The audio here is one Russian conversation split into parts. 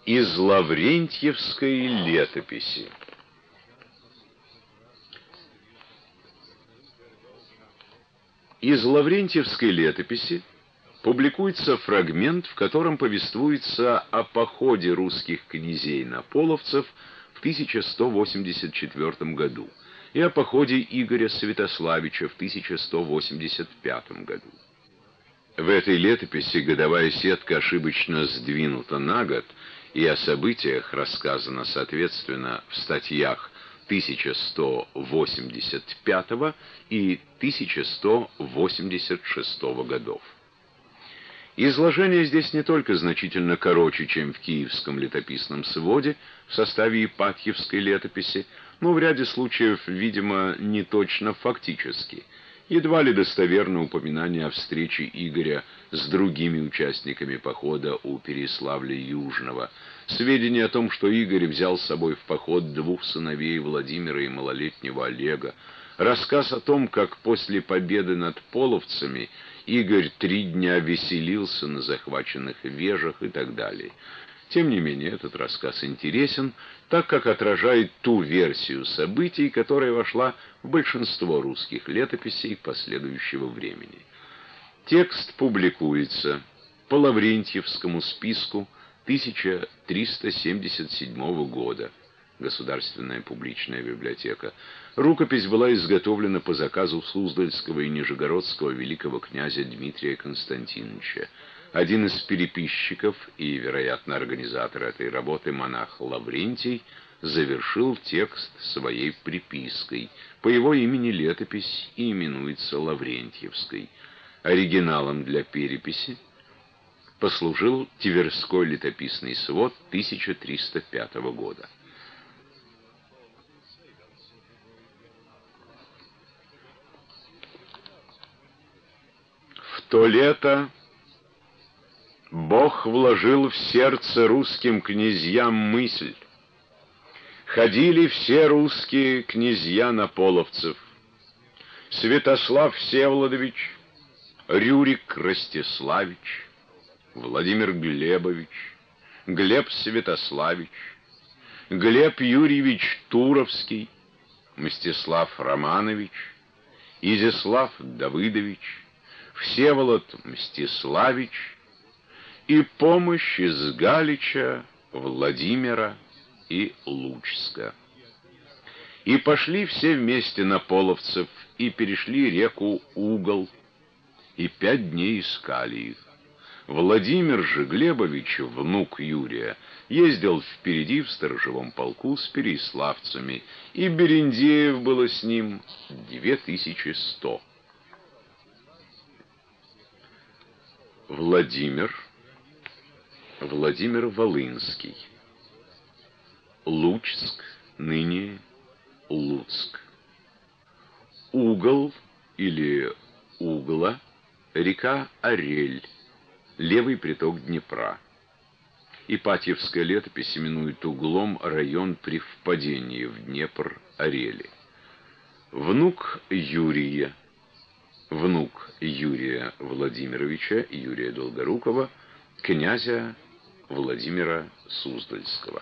Из Лаврентьевской летописи. Из Лаврентьевской летописи публикуется фрагмент, в котором повествуется о походе русских князей на половцев в 1184 году и о походе Игоря Святославича в 1185 году. В этой летописи годовая сетка ошибочно сдвинута на год, и о событиях рассказано, соответственно, в статьях 1185 и 1186 годов. Изложение здесь не только значительно короче, чем в Киевском летописном своде в составе Ипатьевской летописи, но в ряде случаев, видимо, не точно фактически. Едва ли достоверно упоминание о встрече Игоря с другими участниками похода у Переславля-Южного, сведения о том, что Игорь взял с собой в поход двух сыновей Владимира и малолетнего Олега, рассказ о том, как после победы над половцами Игорь 3 дня веселился на захваченных вежах и так далее. Тем не менее, этот рассказ интересен, так как отражает ту версию событий, которая вошла в большинство русских летописей последующего времени. Текст публикуется по Лаврентьевскому списку 1377 года. Государственная публичная библиотека. Рукопись была изготовлена по заказу Суздальского и Нижегородского великого князя Дмитрия Константиновича. Один из переписчиков и, вероятно, организатор этой работы, монах Лаврентий, завершил текст своей припиской. По его имени летопись и именуется Лаврентьевской. Оригиналом для переписи послужил Тверской летописный свод 1305 года. В то лето Бог вложил в сердце русским князьям мысль. Ходили все русские князья на половцев: Святослав Всеволодович, Рюрик Ростиславич, Владимир Глебович, Глеб Святославич, Глеб Юрьевич Туровский, Мстислав Романович, Изяслав Давыдович, Всеволод Мстиславич и помощь из Галича, Владимира и Лучска. И пошли все вместе на половцев, и перешли реку Угол, и 5 дней искали их. Владимир же Глебович, внук Юрия, ездил впереди в сторожевом полку с переяславцами, и берендеев было с ним 2100. Владимир Волынский. Лучск, ныне Луцк. Угол или Угла, река Орель, левый приток Днепра. Ипатьевская летопись именует Углом район при впадении в Днепр Орели. Внук Юрия Владимировича, Юрия Долгорукова, князя Владимира Суздальского.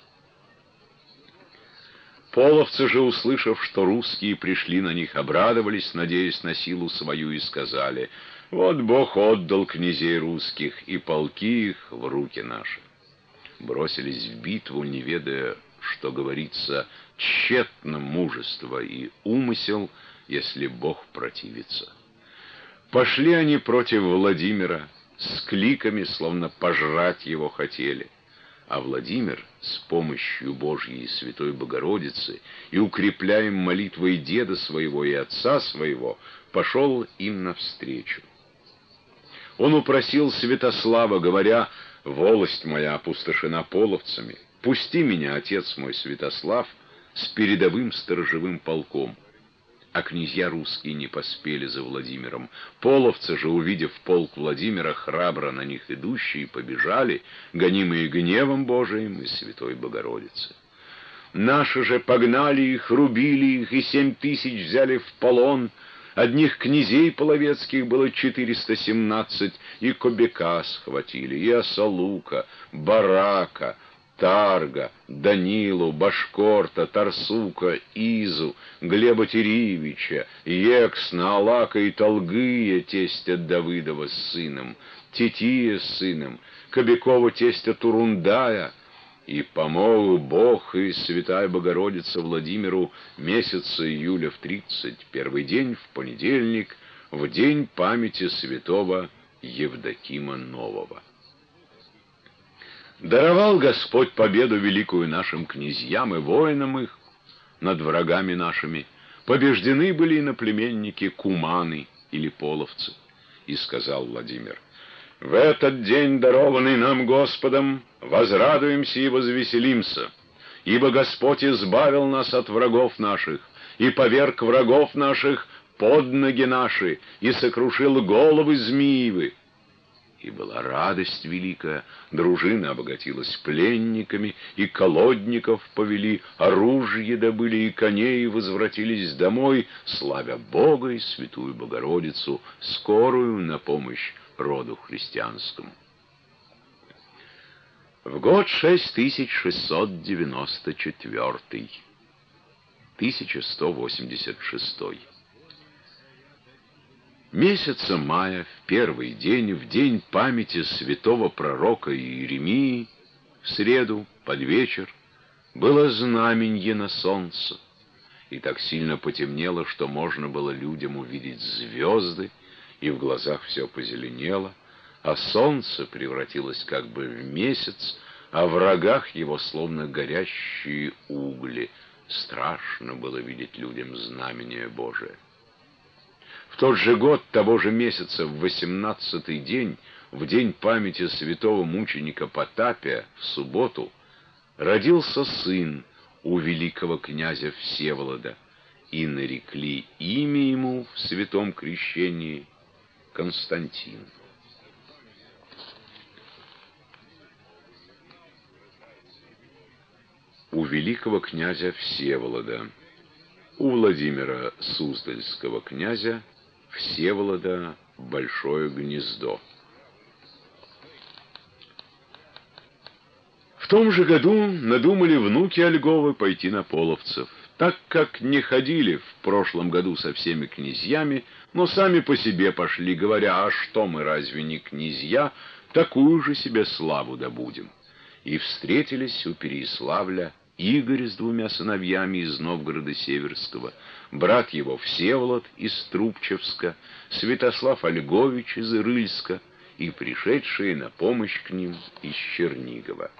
Половцы же, услышав, что русские пришли на них, обрадовались, надеясь на силу свою, и сказали: «Вот Бог отдал князей русских и полки их в руки наши». Бросились в битву, не ведая, что говорится, тщетно мужество и умысел, если Бог противится. Пошли они против Владимира с кликами, словно пожрать его хотели. А Владимир с помощью Божьей и Святой Богородицы и укрепляем молитвой деда своего и отца своего, пошел им навстречу. Он упросил Святослава, говоря: «Волость моя опустошена половцами. Пусти меня, отец мой Святослав, с передовым сторожевым полком». А князья русские не поспели за Владимиром. Половцы же, увидев полк Владимира, храбро на них идущие, побежали, гонимые гневом Божиим и Святой Богородицы. Наши же погнали их, рубили их, и 7000 взяли в полон. Одних князей половецких было 417, и Кобека схватили, и Осолука, Барака, Тарга, Данилу, Башкорта, Тарсука, Изу, Глеба Теревича, Ексна, Алака и Толгыя, тестя Давыдова с сыном, Тития с сыном, Кобякова тестя Турундая, и помог Бог и Святая Богородица Владимиру месяца июля в 31 день, в понедельник, в день памяти святого Евдокима Нового. Даровал Господь победу великую нашим князьям и воинам их над врагами нашими. Побеждены были иноплеменники куманы или половцы. И сказал Владимир: в этот день, дарованный нам Господом, возрадуемся и возвеселимся, ибо Господь избавил нас от врагов наших и поверг врагов наших под ноги наши и сокрушил головы змеевы. И была радость великая, дружина обогатилась пленниками, и колодников повели, оружие добыли и коней, и возвратились домой, славя Бога и Святую Богородицу, скорую на помощь роду христианскому. В год 6694, 1186. Месяца мая, в первый день, в день памяти святого пророка Иеремии, в среду, под вечер, было знаменье на солнце, и так сильно потемнело, что можно было людям увидеть звезды, и в глазах все позеленело, а солнце превратилось как бы в месяц, а в рогах его словно горящие угли. Страшно было видеть людям знамение Божие. В тот же год, того же месяца, в 18-й день, в день памяти святого мученика Потапия, в субботу, родился сын у великого князя Всеволода, и нарекли имя ему в святом крещении Константин. У великого князя Всеволода, у Владимира Суздальского князя Всеволода Большое Гнездо. В том же году надумали внуки Ольговы пойти на половцев, так как не ходили в прошлом году со всеми князьями, но сами по себе пошли, говоря: а что мы, разве не князья, такую же себе славу добудем. И встретились у Переяславля Игорь с двумя сыновьями из Новгорода Северского, брат его Всеволод из Трубчевска, Святослав Ольгович из Ирыльска и пришедшие на помощь к ним из Чернигова.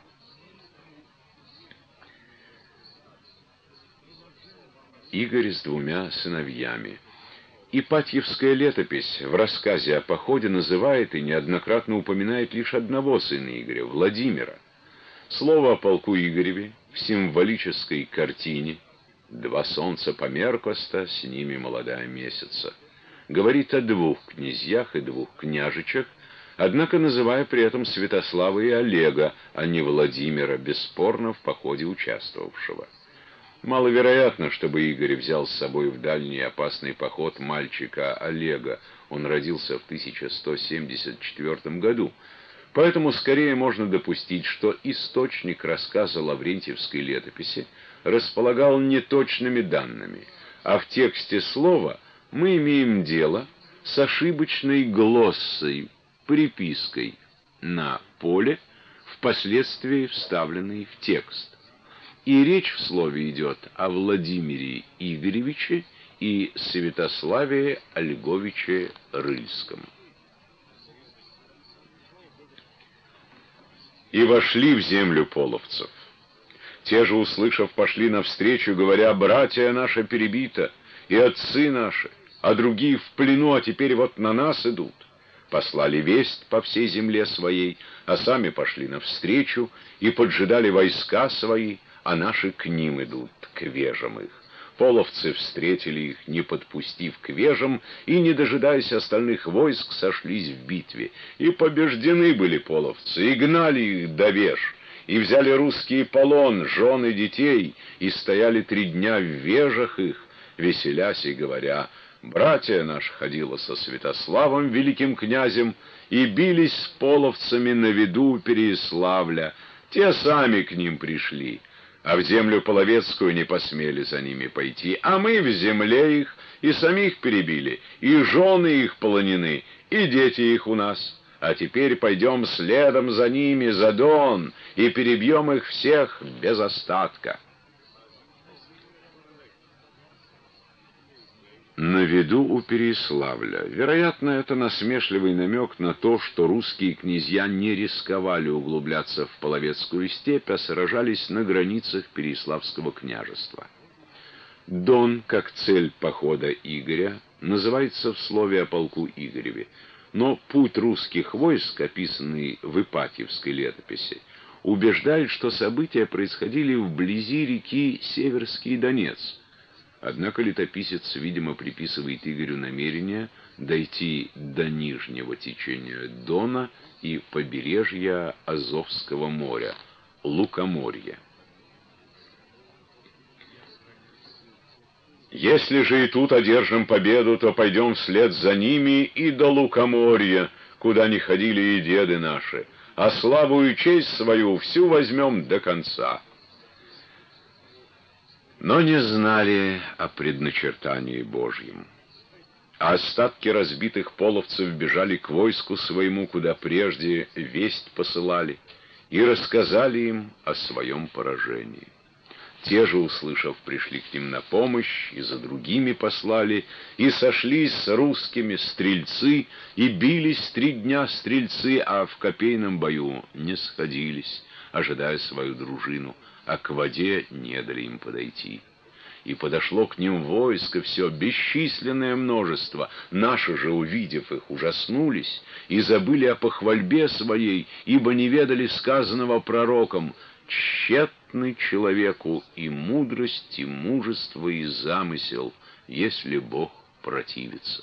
Игорь с двумя сыновьями. Ипатьевская летопись в рассказе о походе называет и неоднократно упоминает лишь одного сына Игоря, Владимира. Слово о полку Игореве в символической картине «Два солнца померкоста, с ними молодая месяца» говорит о двух князьях и двух княжичах, однако называя при этом Святослава и Олега, а не Владимира, бесспорно в походе участвовавшего. Маловероятно, чтобы Игорь взял с собой в дальний опасный поход мальчика Олега. Он родился в 1174 году. Поэтому скорее можно допустить, что источник рассказа Лаврентьевской летописи располагал неточными данными, а в тексте слова мы имеем дело с ошибочной глоссой, припиской на поле, впоследствии вставленной в текст. И речь в слове идет о Владимире Игоревиче и Святославе Ольговиче Рыльском. И вошли в землю половцев. Те же, услышав, пошли навстречу, говоря: братья наши перебита, и отцы наши, а другие в плену, а теперь вот на нас идут. Послали весть по всей земле своей, а сами пошли навстречу и поджидали войска свои, а наши к ним идут, к вежам их. Половцы встретили их, не подпустив к вежам, и, не дожидаясь остальных войск, сошлись в битве. И побеждены были половцы, и гнали их до веж, и взяли русские полон, жен и детей, и стояли 3 дня в вежах их, веселясь и говоря: братья наши ходила со Святославом, великим князем, и бились с половцами на виду Переяславля, Те сами к ним пришли, а в землю половецкую не посмели за ними пойти, а мы в земле их и самих перебили, и жены их полонены, и дети их у нас. А теперь пойдем следом за ними, за Дон, и перебьем их всех без остатка. На виду у Переяславля. Вероятно, это насмешливый намек на то, что русские князья не рисковали углубляться в Половецкую степь, а сражались на границах Переяславского княжества. Дон, как цель похода Игоря, называется в слове о полку Игореве, но путь русских войск, описанный в Ипатьевской летописи, убеждает, что события происходили вблизи реки Северский Донец. Однако летописец, видимо, приписывает Игорю намерение дойти до нижнего течения Дона и побережья Азовского моря, Лукоморья. Если же и тут одержим победу, то пойдем вслед за ними и до Лукоморья, куда не ходили и деды наши, а славу и честь свою всю возьмем до конца. Но не знали о предначертании Божьем. А остатки разбитых половцев бежали к войску своему, куда прежде весть посылали, и рассказали им о своем поражении. Те же, услышав, пришли к ним на помощь, и за другими послали, и сошлись с русскими стрельцы, и бились 3 дня стрельцы, а в копейном бою не сходились, ожидая свою дружину, а к воде не дали им подойти. И подошло к ним войско все, бесчисленное множество. Наши же, увидев их, ужаснулись и забыли о похвальбе своей, ибо не ведали сказанного пророком: «Тщетны человеку и мудрость, и мужество, и замысел, если Бог противится».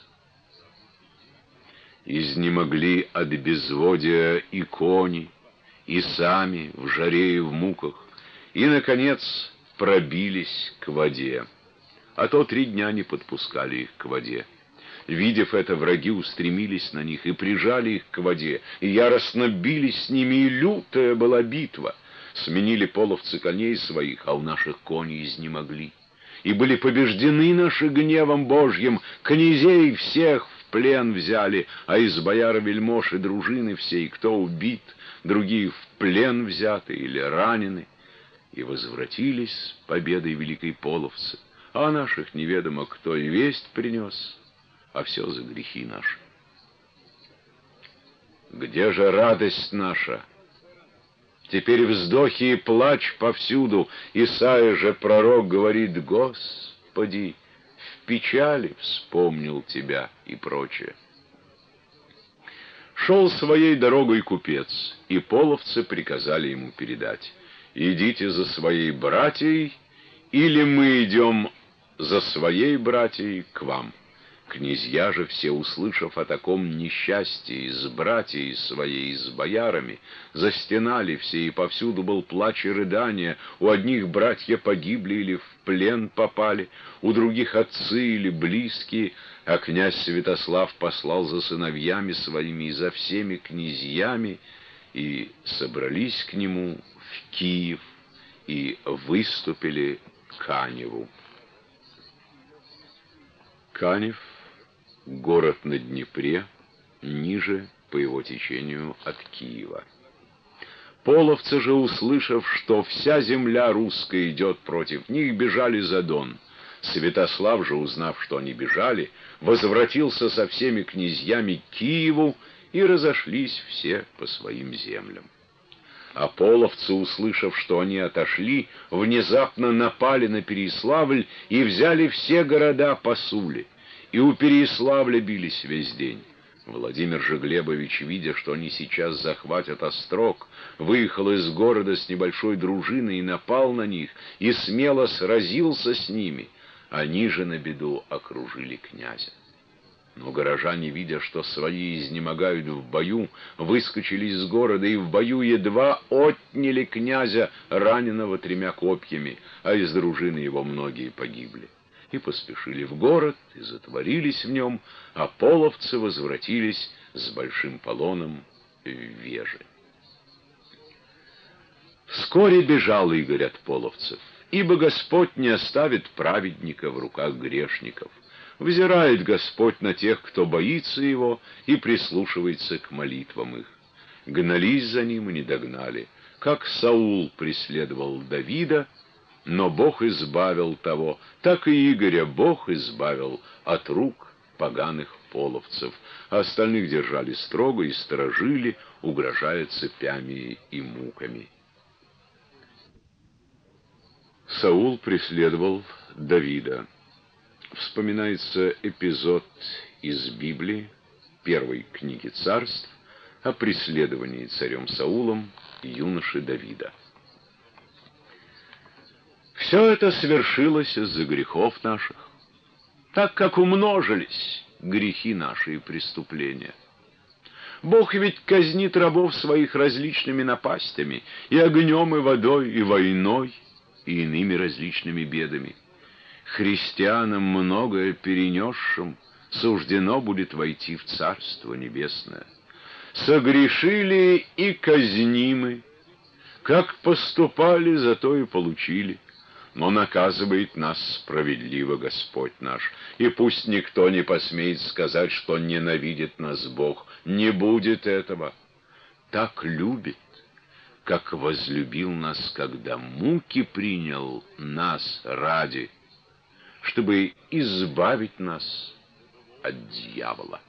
Изнемогли от безводия и кони, и сами в жаре и в муках, и, наконец, пробились к воде. А то 3 дня не подпускали их к воде. Видев это, враги устремились на них и прижали их к воде, и яростно бились с ними, и лютая была битва. Сменили половцы коней своих, а у наших кони изнемогли. И были побеждены наши гневом Божьим, князей всех в плен взяли, а из бояр вельмож и дружины всей, кто убит, другие в плен взяты или ранены. И возвратились с победой великой половцы, а наших неведомо кто и весть принес, а все за грехи наши. Где же радость наша? Теперь вздохи и плач повсюду. Исайя же пророк говорит: «Господи, в печали вспомнил тебя» и прочее. Шел своей дорогой купец, и половцы приказали ему передать: «Идите за своей братьей, или мы идем за своей братьей к вам». Князья же все, услышав о таком несчастье с братьей своей, с боярами, застенали все, и повсюду был плач и рыдание. У одних братья погибли или в плен попали, у других отцы или близкие, а князь Святослав послал за сыновьями своими и за всеми князьями, и собрались к нему в Киев и выступили к Каневу. Канев — город на Днепре, ниже по его течению от Киева. Половцы же, услышав, что вся земля русская идет против них, бежали за Дон. Святослав же, узнав, что они бежали, возвратился со всеми князьями к Киеву, и разошлись все по своим землям. А половцы, услышав, что они отошли, внезапно напали на Переяславль и взяли все города по Суле. И у Переяславля бились весь день. Владимир же Глебович, видя, что они сейчас захватят Острог, выехал из города с небольшой дружиной и напал на них, и смело сразился с ними. Они же на беду окружили князя. Но горожане, видя, что свои изнемогают в бою, выскочили из города и в бою едва отняли князя, раненого 3 копьями, а из дружины его многие погибли. И поспешили в город, и затворились в нем, а половцы возвратились с большим полоном в Вежи. Вскоре бежал Игорь от половцев, ибо Господь не оставит праведника в руках грешников. Взирает Господь на тех, кто боится Его и прислушивается к молитвам их. Гнались за ним и не догнали, как Саул преследовал Давида, но Бог избавил того, так и Игоря Бог избавил от рук поганых половцев, а остальных держали строго и сторожили, угрожая цепями и муками. Саул преследовал Давида. Вспоминается эпизод из Библии, первой книги Царств, о преследовании царем Саулом юноши Давида. Все это свершилось из-за грехов наших, так как умножились грехи наши и преступления. Бог ведь казнит рабов своих различными напастями, и огнем, и водой, и войной, и иными различными бедами. Христианам, многое перенесшим, суждено будет войти в Царство Небесное. Согрешили и казнимы, как поступали, зато и получили. Но наказывает нас справедливо Господь наш, и пусть никто не посмеет сказать, что ненавидит нас Бог. Не будет этого. Так любит, как возлюбил нас, когда муки принял нас ради, чтобы избавить нас от дьявола.